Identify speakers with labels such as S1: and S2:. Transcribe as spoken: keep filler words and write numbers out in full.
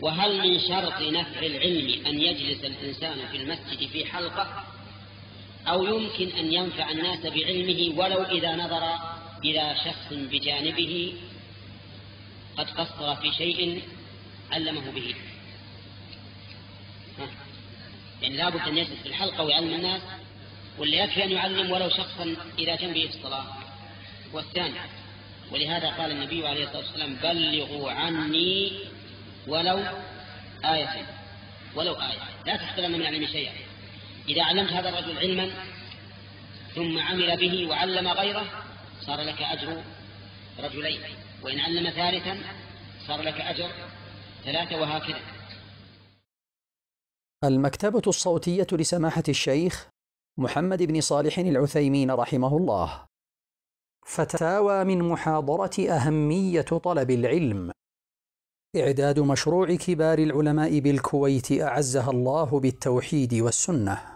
S1: وهل من شرط نفع العلم أن يجلس الإنسان في المسجد في حلقة، أو يمكن أن ينفع الناس بعلمه ولو إذا نظر إلى شخص بجانبه قد قصر في شيء علمه به؟ يعني لابد أن يجلس في الحلقة ويعلم الناس، واللي يكفي أن يعلم ولو شخصا إلى جنبه في الصلاة. والثاني، ولهذا قال النبي عليه الصلاة والسلام: بلغوا عني ولو آية، ولو آية، لا تحترم من علم شيئا. إذا علمت هذا الرجل علما ثم عمل به وعلم غيره صار لك أجر رجلين، وإن علم ثالثا صار لك أجر ثلاثة، وهكذا.
S2: المكتبة الصوتية لسماحة الشيخ محمد بن صالح العثيمين رحمه الله. فتاوى من محاضرة أهمية طلب العلم. إعداد مشروع كبار العلماء بالكويت أعزها الله بالتوحيد والسنة.